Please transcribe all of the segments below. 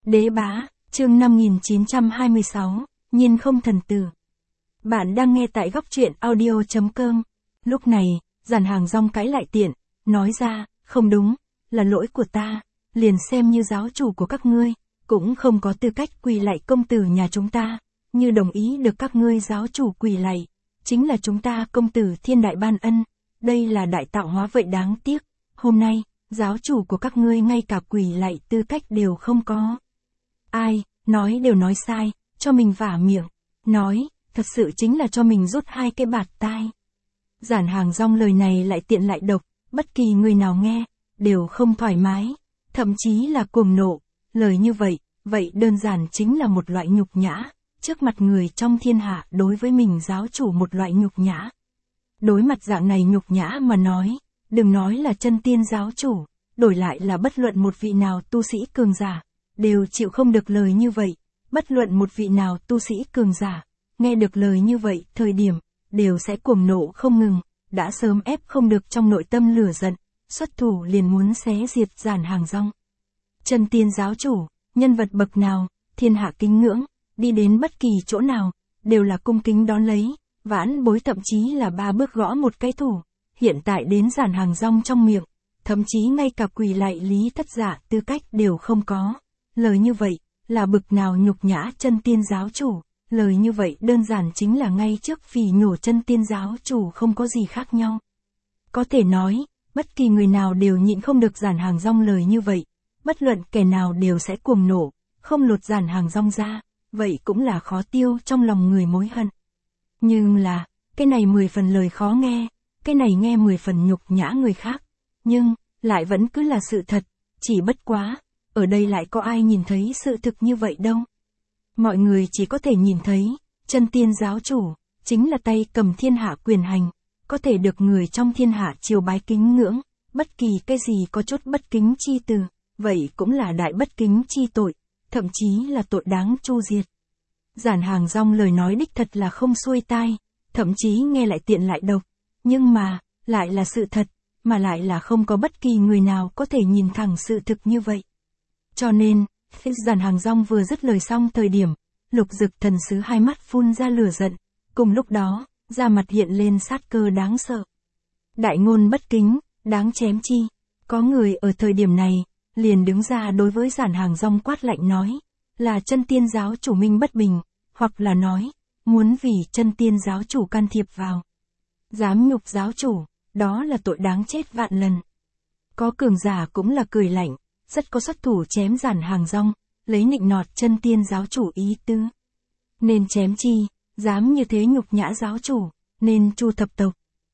Đế bá, chương 5926, nhiên không thần tử. Bạn đang nghe tại góc truyện audio.com. Lúc này, Giản Hàng Rong cãi lại tiện, nói ra, không đúng, là lỗi của ta, liền xem như giáo chủ của các ngươi, cũng không có tư cách quỳ lạy công tử nhà chúng ta, như đồng ý được các ngươi giáo chủ quỳ lạy, chính là chúng ta công tử thiên đại ban ân, đây là đại tạo hóa vậy đáng tiếc, hôm nay, giáo chủ của các ngươi ngay cả quỳ lạy tư cách đều không có. Ai, nói đều nói sai, cho mình vả miệng, nói, thật sự chính là cho mình rút hai cái bạt tai. Giản Hàng Rong lời này lại tiện lại độc, bất kỳ người nào nghe, đều không thoải mái, thậm chí là cuồng nộ, lời như vậy đơn giản chính là một loại nhục nhã, trước mặt người trong thiên hạ đối với mình giáo chủ một loại nhục nhã. Đối mặt dạng này nhục nhã mà nói, đừng nói là chân tiên giáo chủ, đổi lại là bất luận một vị nào tu sĩ cường giả, đều chịu không được lời như vậy, bất luận một vị nào tu sĩ cường giả, nghe được lời như vậy thời điểm, đều sẽ cuồng nộ không ngừng, đã sớm ép không được trong nội tâm lửa giận, xuất thủ liền muốn xé diệt Giản Hàng Rong. Chân tiên giáo chủ, nhân vật bậc nào, thiên hạ kính ngưỡng, đi đến bất kỳ chỗ nào, đều là cung kính đón lấy, vãn bối thậm chí là 3 bước gõ một cái thủ, hiện tại đến Giản Hàng Rong trong miệng, thậm chí ngay cả quỳ lạy lý thất giả tư cách đều không có. Lời như vậy, là bực nào nhục nhã chân tiên giáo chủ, lời như vậy đơn giản chính là ngay trước phỉ nhổ chân tiên giáo chủ không có gì khác nhau. Có thể nói, bất kỳ người nào đều nhịn không được Giản Hàng Rong lời như vậy, bất luận kẻ nào đều sẽ cuồng nổ, không lột Giản Hàng Rong ra, vậy cũng là khó tiêu trong lòng người mối hận. Nhưng là, cái này 10 phần lời khó nghe, cái này nghe 10 phần nhục nhã người khác, nhưng, lại vẫn cứ là sự thật, chỉ bất quá, ở đây lại có ai nhìn thấy sự thực như vậy đâu. Mọi người chỉ có thể nhìn thấy, chân tiên giáo chủ, chính là tay cầm thiên hạ quyền hành, có thể được người trong thiên hạ triều bái kính ngưỡng, bất kỳ cái gì có chút bất kính chi từ, vậy cũng là đại bất kính chi tội, thậm chí là tội đáng tru diệt. Giản Hàng Rong lời nói đích thật là không xuôi tai, thậm chí nghe lại tiện lại độc, nhưng mà, lại là sự thật, mà lại là không có bất kỳ người nào có thể nhìn thẳng sự thực như vậy. Cho nên, khi Giản Hàng Rong vừa dứt lời xong thời điểm, Lục Dực thần sứ hai mắt phun ra lửa giận, cùng lúc đó, da mặt hiện lên sát cơ đáng sợ. Đại ngôn bất kính, đáng chém chi. Có người ở thời điểm này, liền đứng ra đối với Giản Hàng Rong quát lạnh nói, là chân tiên giáo chủ minh bất bình, hoặc là nói, muốn vì chân tiên giáo chủ can thiệp vào. Dám nhục giáo chủ, đó là tội đáng chết vạn lần. Có cường giả cũng là cười lạnh, rất có xuất thủ chém Giản Hàng Rong, lấy nịnh nọt chân tiên giáo chủ ý tứ. Nên chém chi, dám như thế nhục nhã giáo chủ, nên chu thập tộc.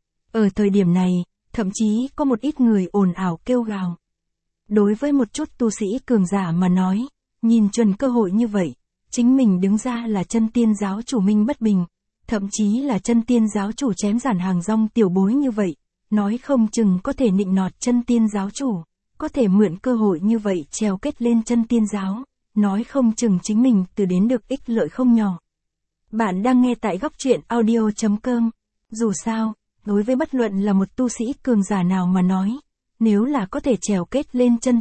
Ở thời điểm này, thậm chí có một ít người ồn ào kêu gào. Đối với một chút tu sĩ cường giả mà nói, nhìn chuẩn cơ hội như vậy, chính mình đứng ra là chân tiên giáo chủ minh bất bình, thậm chí là chân tiên giáo chủ chém Giản Hàng Rong tiểu bối như vậy, nói không chừng có thể nịnh nọt chân tiên giáo chủ, có thể mượn cơ hội như vậy trèo kết lên chân tiên giáo, nói không chừng chính mình từ đến được ích lợi không nhỏ. Bạn đang nghe tại góc truyện audio.com. Dù sao, đối với bất luận là một tu sĩ cường giả nào mà nói, nếu là có thể trèo kết lên chân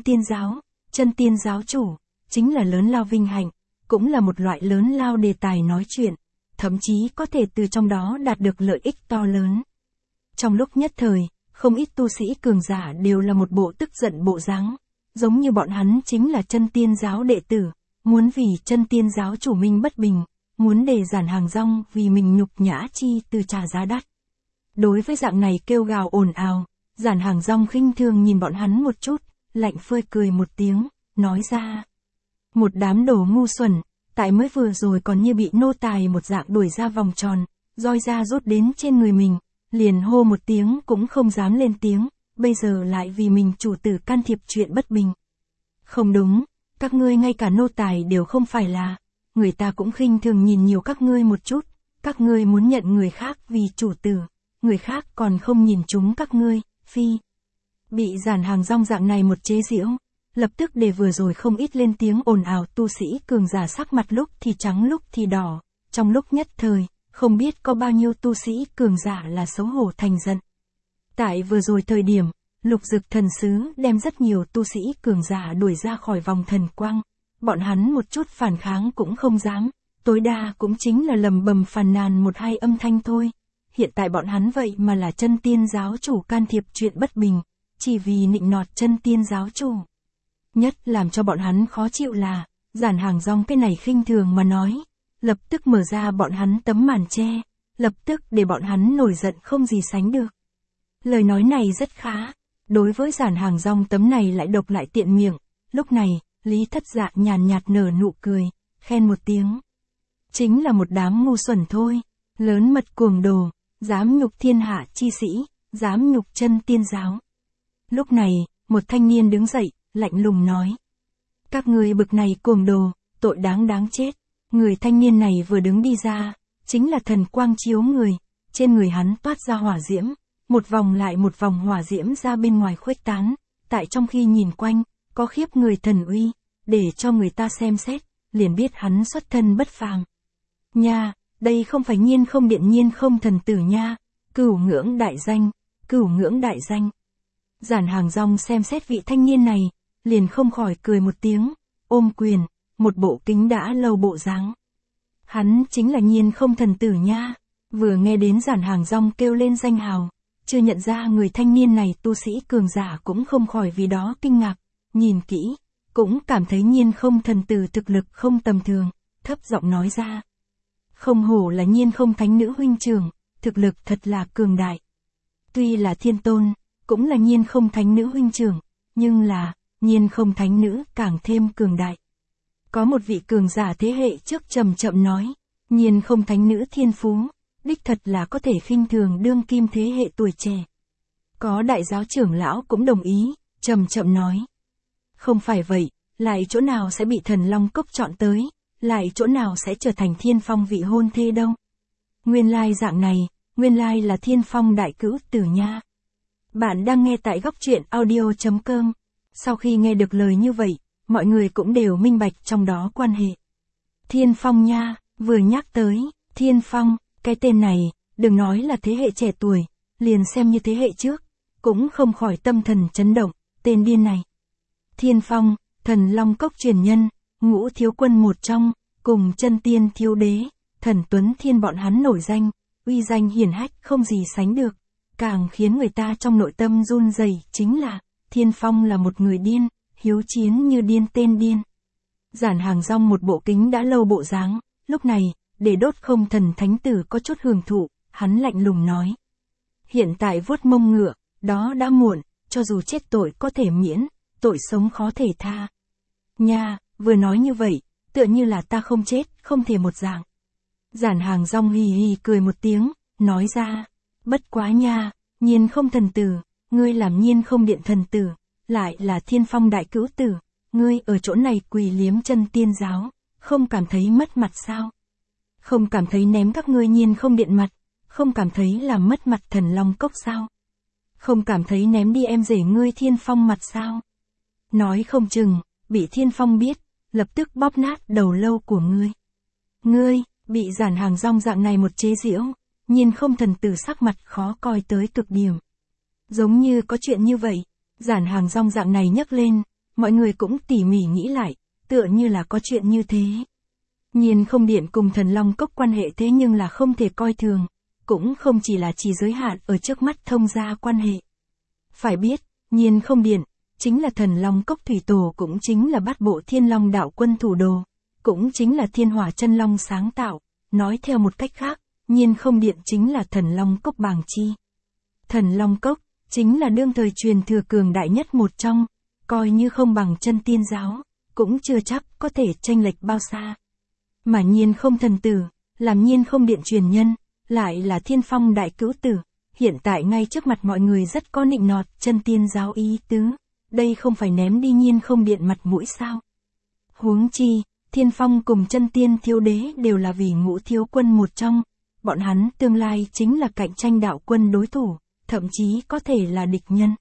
tiên giáo chủ, chính là lớn lao vinh hạnh, cũng là một loại lớn lao đề tài nói chuyện, thậm chí có thể từ trong đó đạt được lợi ích to lớn. Trong lúc nhất thời, không ít tu sĩ cường giả đều là một bộ tức giận bộ dáng, giống như bọn hắn chính là chân tiên giáo đệ tử, muốn vì chân tiên giáo chủ minh bất bình, muốn để Giản Hàng Rong vì mình nhục nhã chi từ trả giá đắt. Đối với dạng này kêu gào ồn ào, Giản Hàng Rong khinh thường nhìn bọn hắn một chút, lạnh phơi cười một tiếng, nói ra. Một đám đồ ngu xuẩn, tại mới vừa rồi còn như bị nô tài một dạng đuổi ra vòng tròn, roi ra rút đến trên người mình, liền hô một tiếng cũng không dám lên tiếng, bây giờ lại vì mình chủ tử can thiệp chuyện bất bình. Không đúng, các ngươi ngay cả nô tài đều không phải là, người ta cũng khinh thường nhìn nhiều các ngươi một chút, các ngươi muốn nhận người khác vì chủ tử, người khác còn không nhìn chúng các ngươi, phi. Bị Giản Hàng Rong dạng này một chế giễu, lập tức để vừa rồi không ít lên tiếng ồn ào tu sĩ cường giả sắc mặt lúc thì trắng lúc thì đỏ, trong lúc nhất thời, không biết có bao nhiêu tu sĩ cường giả là xấu hổ thành giận. Tại vừa rồi thời điểm, Lục Dực thần sứ đem rất nhiều tu sĩ cường giả đuổi ra khỏi vòng thần quang, bọn hắn một chút phản kháng cũng không dám, tối đa cũng chính là lầm bầm phàn nàn một hai âm thanh thôi. Hiện tại bọn hắn vậy mà là chân tiên giáo chủ can thiệp chuyện bất bình, chỉ vì nịnh nọt chân tiên giáo chủ. Nhất làm cho bọn hắn khó chịu là, Giản Hàng Rong cái này khinh thường mà nói, lập tức mở ra bọn hắn tấm màn che, lập tức để bọn hắn nổi giận không gì sánh được. Lời nói này rất khá, đối với Giản Hàng Rong tấm này lại độc lại tiện miệng, lúc này, Lý Thất Dạ nhàn nhạt nở nụ cười, khen một tiếng. Chính là một đám ngu xuẩn thôi, lớn mật cuồng đồ, dám nhục thiên hạ chi sĩ, dám nhục chân tiên giáo. Lúc này, một thanh niên đứng dậy, lạnh lùng nói. Các người bực này cuồng đồ, tội đáng chết. Người thanh niên này vừa đứng đi ra, chính là thần quang chiếu người, trên người hắn toát ra hỏa diễm, một vòng lại một vòng hỏa diễm ra bên ngoài khuếch tán, tại trong khi nhìn quanh, có khiếp người thần uy, để cho người ta xem xét, liền biết hắn xuất thân bất phàm. Nha, đây không phải Nhiên Không Điện Nhiên Không thần tử nha, cửu ngưỡng đại danh, cửu ngưỡng đại danh. Giản Hàng Rong xem xét vị thanh niên này, liền không khỏi cười một tiếng, ôm quyền, một bộ kính đã lâu bộ dáng. Hắn chính là Nhiên Không thần tử nha. Vừa nghe đến Giản Hàng Rong kêu lên danh hào, chưa nhận ra người thanh niên này tu sĩ cường giả cũng không khỏi vì đó kinh ngạc, nhìn kỹ, cũng cảm thấy Nhiên Không thần tử thực lực không tầm thường, thấp giọng nói ra. Không hổ là Nhiên Không thánh nữ huynh trưởng, thực lực thật là cường đại. Tuy là thiên tôn, cũng là Nhiên Không thánh nữ huynh trưởng, nhưng là, Nhiên Không thánh nữ càng thêm cường đại. Có một vị cường giả thế hệ trước chậm chậm nói, Nhiên Không thánh nữ thiên phú, đích thật là có thể khinh thường đương kim thế hệ tuổi trẻ. Có đại giáo trưởng lão cũng đồng ý, chậm chậm nói. Không phải vậy, lại chỗ nào sẽ bị Thần Long Cốc chọn tới, lại chỗ nào sẽ trở thành Thiên Phong vị hôn thê đâu. Nguyên lai dạng này, nguyên lai là Thiên Phong đại cữu tử nha. Bạn đang nghe tại Góc Truyện Audio.com. Sau khi nghe được lời như vậy, mọi người cũng đều minh bạch trong đó quan hệ. Thiên Phong nha, vừa nhắc tới, Thiên Phong, cái tên này, đừng nói là thế hệ trẻ tuổi, liền xem như thế hệ trước, cũng không khỏi tâm thần chấn động, tên điên này. Thiên Phong, Thần Long Cốc truyền nhân, Ngũ thiếu quân một trong, cùng chân tiên thiếu đế, Thần Tuấn Thiên bọn hắn nổi danh, uy danh hiển hách không gì sánh được, càng khiến người ta trong nội tâm run rẩy chính là, Thiên Phong là một người điên, hiếu chiến như điên tên điên. Giản Hàng Rong một bộ kính đã lâu bộ dáng, lúc này, để đốt không thần thánh tử có chút hưởng thụ, hắn lạnh lùng nói. Hiện tại vuốt mông ngựa, đó đã muộn, cho dù chết tội có thể miễn, tội sống khó thể tha. Nha, vừa nói như vậy, tựa như là ta không chết, không thể một dạng. Giản Hàng Rong hì hì cười một tiếng, nói ra, bất quá nha, Nhiên Không thần tử, ngươi làm Nhiên Không điện thần tử, lại là Thiên Phong đại cữu tử, ngươi ở chỗ này quỳ liếm chân tiên giáo, không cảm thấy mất mặt sao? Không cảm thấy ném các ngươi Nhiên Không điện mặt, không cảm thấy làm mất mặt Thần Long Cốc sao? Không cảm thấy ném đi em rể ngươi Thiên Phong mặt sao? Nói không chừng, bị Thiên Phong biết, lập tức bóp nát đầu lâu của ngươi. Ngươi, bị Giản Hàng Rong dạng này một chế giễu, Nhiên Không thần tử sắc mặt khó coi tới cực điểm. Giống như có chuyện như vậy, Giản Hàng Rong dạng này nhấc lên, mọi người cũng tỉ mỉ nghĩ lại, tựa như là có chuyện như thế. Nhiên Không điện cùng Thần Long Cốc quan hệ thế nhưng là không thể coi thường, cũng không chỉ là chỉ giới hạn ở trước mắt thông gia quan hệ. Phải biết, Nhiên Không điện, chính là Thần Long Cốc thủy tổ, cũng chính là Bát Bộ Thiên Long đạo quân thủ đồ, cũng chính là Thiên Hỏa Chân Long sáng tạo, nói theo một cách khác, Nhiên Không điện chính là Thần Long Cốc bàng chi. Thần Long Cốc, chính là đương thời truyền thừa cường đại nhất một trong, coi như không bằng chân tiên giáo, cũng chưa chắc có thể chênh lệch bao xa. Mà Nhiên Không thần tử, làm Nhiên Không điện truyền nhân, lại là Thiên Phong đại cữu tử, hiện tại ngay trước mặt mọi người rất có nịnh nọt chân tiên giáo ý tứ, đây không phải ném đi Nhiên Không điện mặt mũi sao? Huống chi, Thiên Phong cùng chân tiên thiếu đế đều là vì Ngũ thiếu quân một trong, bọn hắn tương lai chính là cạnh tranh đạo quân đối thủ, thậm chí có thể là địch nhân.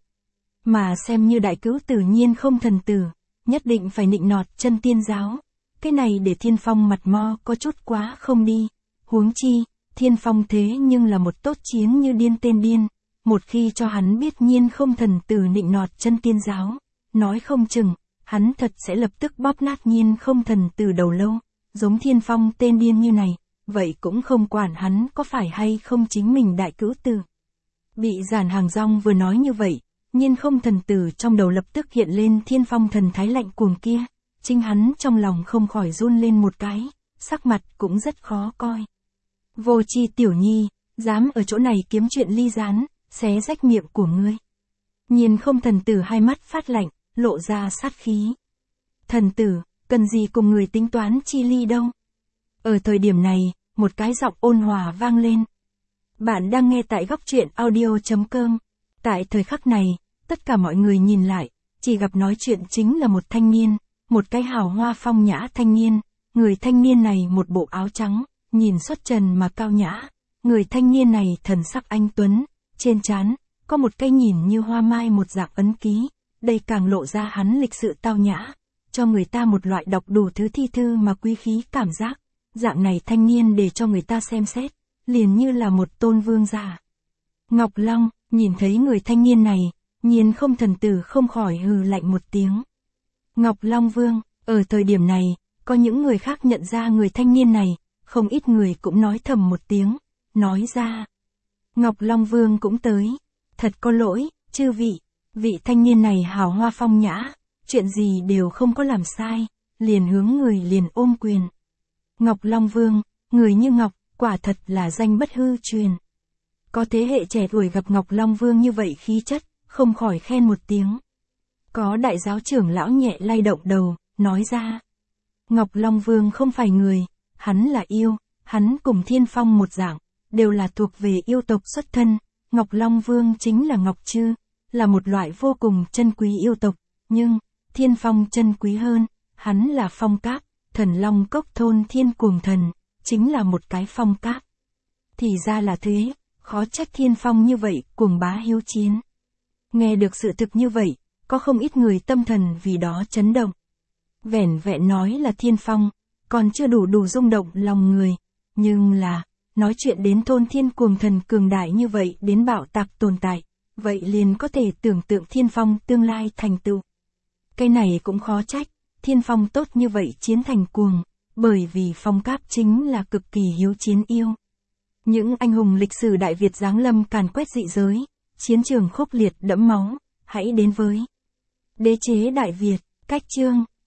Mà xem như đại cữu tử Nhiên Không thần tử, nhất định phải nịnh nọt chân tiên giáo, cái này để Thiên Phong mặt mo có chút quá không đi. Huống chi, Thiên Phong thế nhưng là một tốt chiến như điên tên điên, một khi cho hắn biết Nhiên Không thần tử nịnh nọt chân tiên giáo, nói không chừng, hắn thật sẽ lập tức bóp nát Nhiên không thần từ đầu lâu, giống Thiên Phong tên điên như này, vậy cũng không quản hắn có phải hay không chính mình đại cữu tử. Bị Giản Hàng Rong vừa nói như vậy, Nhiên không thần tử trong đầu lập tức hiện lên Thiên Phong thần thái lạnh cuồng kia, chính hắn trong lòng không khỏi run lên một cái, sắc mặt cũng rất khó coi. Vô Chi tiểu nhi, dám ở chỗ này kiếm chuyện ly gián, xé rách miệng của ngươi. Nhiên không thần tử hai mắt phát lạnh, lộ ra sát khí. Thần tử, cần gì cùng người tính toán chi ly đâu. Ở thời điểm này, một cái giọng ôn hòa vang lên. Bạn đang nghe tại góc truyện audio.com. Tại thời khắc này, tất cả mọi người nhìn lại, chỉ gặp nói chuyện chính là một thanh niên, một cái hào hoa phong nhã thanh niên. Người thanh niên này một bộ áo trắng, nhìn xuất trần mà cao nhã. Người thanh niên này thần sắc anh tuấn, trên trán có một cái nhìn như hoa mai một dạng ấn ký, đây càng lộ ra hắn lịch sự tao nhã, cho người ta một loại đọc đủ thứ thi thư mà quý khí cảm giác. Dạng này thanh niên để cho người ta xem xét, liền như là một tôn vương giả. Ngọc Long, nhìn thấy người thanh niên này, Nhiên không thần tử không khỏi hừ lạnh một tiếng. Ngọc Long Vương, ở thời điểm này, có những người khác nhận ra người thanh niên này, không ít người cũng nói thầm một tiếng, nói ra. Ngọc Long Vương cũng tới, thật có lỗi, chư vị thanh niên này hào hoa phong nhã, chuyện gì đều không có làm sai, liền hướng người liền ôm quyền. Ngọc Long Vương, người như Ngọc, quả thật là danh bất hư truyền. Có thế hệ trẻ tuổi gặp Ngọc Long Vương như vậy khí chất, không khỏi khen một tiếng. Có đại giáo trưởng lão nhẹ lay động đầu, nói ra. Ngọc Long Vương không phải người, hắn là yêu, hắn cùng Thiên Phong một dạng, đều là thuộc về yêu tộc xuất thân. Ngọc Long Vương chính là Ngọc Trư, là một loại vô cùng chân quý yêu tộc, nhưng, Thiên Phong chân quý hơn, hắn là phong cáp, thần long cốc thôn thiên cuồng thần, chính là một cái phong cáp. Thì ra là thế, khó trách Thiên Phong như vậy, cuồng bá hiếu chiến. Nghe được sự thực như vậy, có không ít người tâm thần vì đó chấn động. Vẻn vẹn nói là Thiên Phong, còn chưa đủ rung động lòng người, nhưng là, nói chuyện đến thôn thiên cuồng thần cường đại như vậy đến bạo tạc tồn tại, vậy liền có thể tưởng tượng Thiên Phong tương lai thành tựu. Cái này cũng khó trách, Thiên Phong tốt như vậy chiến thành cuồng, bởi vì phong cáp chính là cực kỳ hiếu chiến yêu. Những anh hùng lịch sử Đại Việt giáng lâm càn quét dị giới, chiến trường khốc liệt đẫm máu, hãy đến với Đế chế Đại Việt, cách chương.